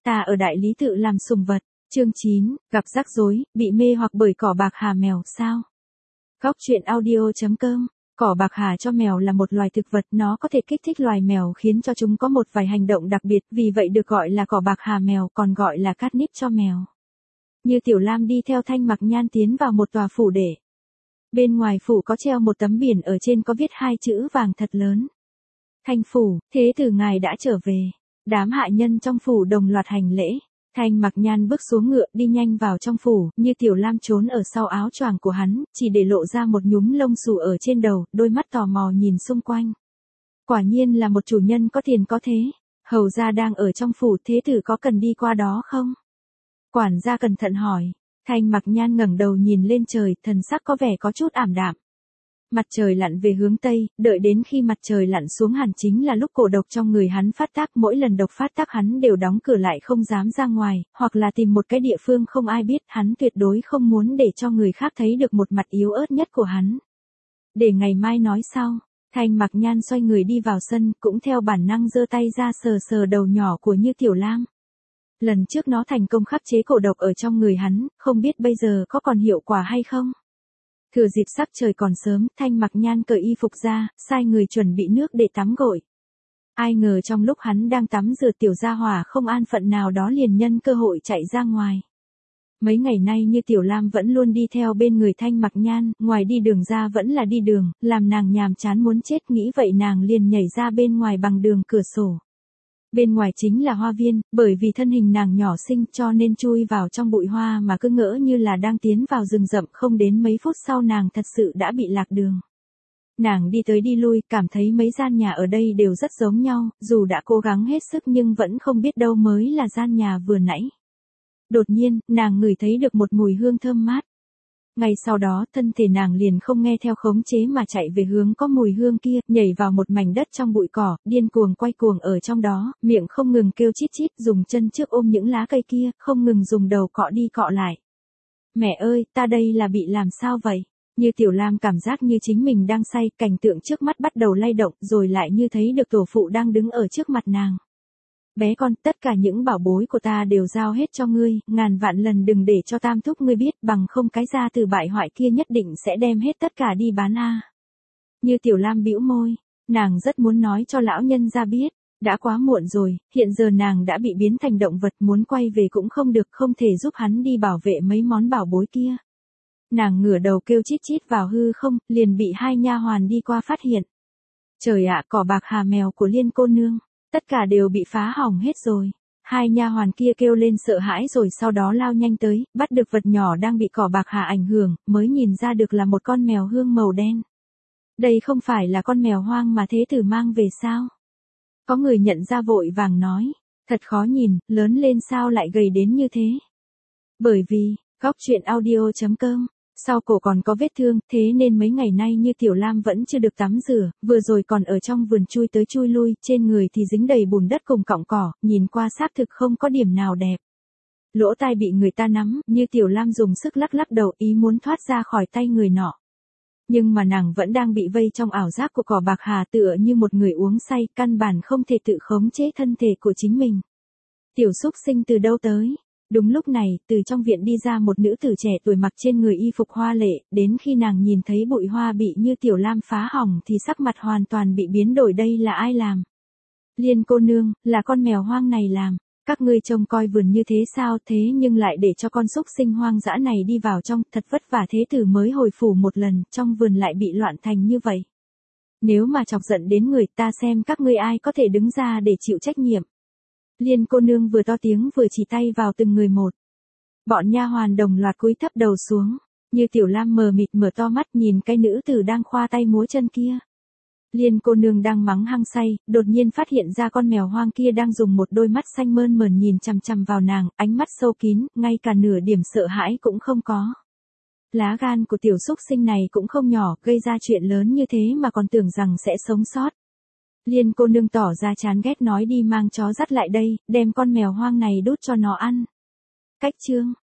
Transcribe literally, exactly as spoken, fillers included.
ta ở đại lý tự làm sùng vật. Chương chín, gặp rắc rối, bị mê hoặc bởi cỏ bạc hà mèo sao? Góc truyện audio chấm com. Cỏ bạc hà cho mèo là một loài thực vật, nó có thể kích thích loài mèo khiến cho chúng có một vài hành động đặc biệt, vì vậy được gọi là cỏ bạc hà mèo, còn gọi là catnip cho mèo. Như Tiểu Lam đi theo Thanh Mặc Nhan tiến vào một tòa phủ để. Bên ngoài phủ có treo một tấm biển, ở trên có viết hai chữ vàng thật lớn. Thanh phủ, thế tử ngài đã trở về. Đám hạ nhân trong phủ đồng loạt hành lễ. Thanh Mặc Nhan bước xuống ngựa đi nhanh vào trong phủ, Như Tiểu Lam trốn ở sau áo choàng của hắn, chỉ để lộ ra một nhúm lông xù ở trên đầu, đôi mắt tò mò nhìn xung quanh. Quả nhiên là một chủ nhân có tiền có thế. Hầu gia đang ở trong phủ, thế tử có cần đi qua đó không? Quản gia cẩn thận hỏi. Thanh Mặc Nhan ngẩng đầu nhìn lên trời, thần sắc có vẻ có chút ảm đạm. Mặt trời lặn về hướng Tây, đợi đến khi mặt trời lặn xuống hẳn chính là lúc cổ độc trong người hắn phát tác, mỗi lần độc phát tác hắn đều đóng cửa lại không dám ra ngoài, hoặc là tìm một cái địa phương không ai biết, hắn tuyệt đối không muốn để cho người khác thấy được một mặt yếu ớt nhất của hắn. Để ngày mai nói sau, Thanh Mặc Nhan xoay người đi vào sân, cũng theo bản năng giơ tay ra sờ sờ đầu nhỏ của Như Tiểu Lam. Lần trước nó thành công khắc chế cổ độc ở trong người hắn, không biết bây giờ có còn hiệu quả hay không? Thừa dịp sắc trời còn sớm, Thanh Mặc Nhan cởi y phục ra, sai người chuẩn bị nước để tắm gội. Ai ngờ trong lúc hắn đang tắm rửa, tiểu gia hỏa không an phận nào đó liền nhân cơ hội chạy ra ngoài. Mấy ngày nay Như Tiểu Lam vẫn luôn đi theo bên người Thanh Mặc Nhan, ngoài đi đường ra vẫn là đi đường, làm nàng nhàm chán muốn chết, nghĩ vậy nàng liền nhảy ra bên ngoài bằng đường cửa sổ. Bên ngoài chính là hoa viên, bởi vì thân hình nàng nhỏ xinh cho nên chui vào trong bụi hoa mà cứ ngỡ như là đang tiến vào rừng rậm, không đến mấy phút sau nàng thật sự đã bị lạc đường. Nàng đi tới đi lui, cảm thấy mấy gian nhà ở đây đều rất giống nhau, dù đã cố gắng hết sức nhưng vẫn không biết đâu mới là gian nhà vừa nãy. Đột nhiên, nàng ngửi thấy được một mùi hương thơm mát. Ngay sau đó, thân thể nàng liền không nghe theo khống chế mà chạy về hướng có mùi hương kia, nhảy vào một mảnh đất trong bụi cỏ, điên cuồng quay cuồng ở trong đó, miệng không ngừng kêu chít chít, dùng chân trước ôm những lá cây kia, không ngừng dùng đầu cọ đi cọ lại. Mẹ ơi, ta đây là bị làm sao vậy? Như Tiểu Lam cảm giác như chính mình đang say, cảnh tượng trước mắt bắt đầu lay động, rồi lại như thấy được tổ phụ đang đứng ở trước mặt nàng. Bé con, tất cả những bảo bối của ta đều giao hết cho ngươi, ngàn vạn lần đừng để cho tam thúc ngươi biết, bằng không cái gia từ bại hoại kia nhất định sẽ đem hết tất cả đi bán a. Như Tiểu Lam bĩu môi, nàng rất muốn nói cho lão nhân gia biết, đã quá muộn rồi, hiện giờ nàng đã bị biến thành động vật, muốn quay về cũng không được, không thể giúp hắn đi bảo vệ mấy món bảo bối kia. Nàng ngửa đầu kêu chít chít vào hư không, liền bị hai nha hoàn đi qua phát hiện. Trời ạ, cỏ bạc hà mèo của Liên cô nương. Tất cả đều bị phá hỏng hết rồi. Hai nha hoàn kia kêu lên sợ hãi rồi sau đó lao nhanh tới, bắt được vật nhỏ đang bị cỏ bạc hà ảnh hưởng, mới nhìn ra được là một con mèo hương màu đen. Đây không phải là con mèo hoang mà thế tử mang về sao? Có người nhận ra vội vàng nói, thật khó nhìn, lớn lên sao lại gầy đến như thế? Bởi vì, góc truyện audio chấm com. Sau cổ còn có vết thương, thế nên mấy ngày nay Như Tiểu Lam vẫn chưa được tắm rửa, vừa rồi còn ở trong vườn chui tới chui lui, trên người thì dính đầy bùn đất cùng cọng cỏ, nhìn qua xác thực không có điểm nào đẹp. Lỗ tai bị người ta nắm, Như Tiểu Lam dùng sức lắc lắc đầu, ý muốn thoát ra khỏi tay người nọ. Nhưng mà nàng vẫn đang bị vây trong ảo giác của cỏ bạc hà, tựa như một người uống say, căn bản không thể tự khống chế thân thể của chính mình. Tiểu xúc sinh từ đâu tới? Đúng lúc này, từ trong viện đi ra một nữ tử trẻ tuổi mặc trên người y phục hoa lệ, đến khi nàng nhìn thấy bụi hoa bị Như Tiểu Lam phá hỏng thì sắc mặt hoàn toàn bị biến đổi, đây là ai làm? Liên cô nương, là con mèo hoang này làm. Các ngươi trông coi vườn như thế sao, thế nhưng lại để cho con xúc sinh hoang dã này đi vào trong, thật vất vả thế tử mới hồi phủ một lần, trong vườn lại bị loạn thành như vậy. Nếu mà chọc giận đến người, ta xem các ngươi ai có thể đứng ra để chịu trách nhiệm. Liên cô nương vừa to tiếng vừa chỉ tay vào từng người một. Bọn nha hoàn đồng loạt cúi thấp đầu xuống, Như Tiểu Lam mờ mịt mở to mắt nhìn cái nữ tử đang khoa tay múa chân kia. Liên cô nương đang mắng hăng say, đột nhiên phát hiện ra con mèo hoang kia đang dùng một đôi mắt xanh mơn mởn nhìn chằm chằm vào nàng, ánh mắt sâu kín, ngay cả nửa điểm sợ hãi cũng không có. Lá gan của tiểu xúc sinh này cũng không nhỏ, gây ra chuyện lớn như thế mà còn tưởng rằng sẽ sống sót. Liên cô nương tỏ ra chán ghét nói đi mang chó dắt lại đây, đem con mèo hoang này đút cho nó ăn. Cách chương,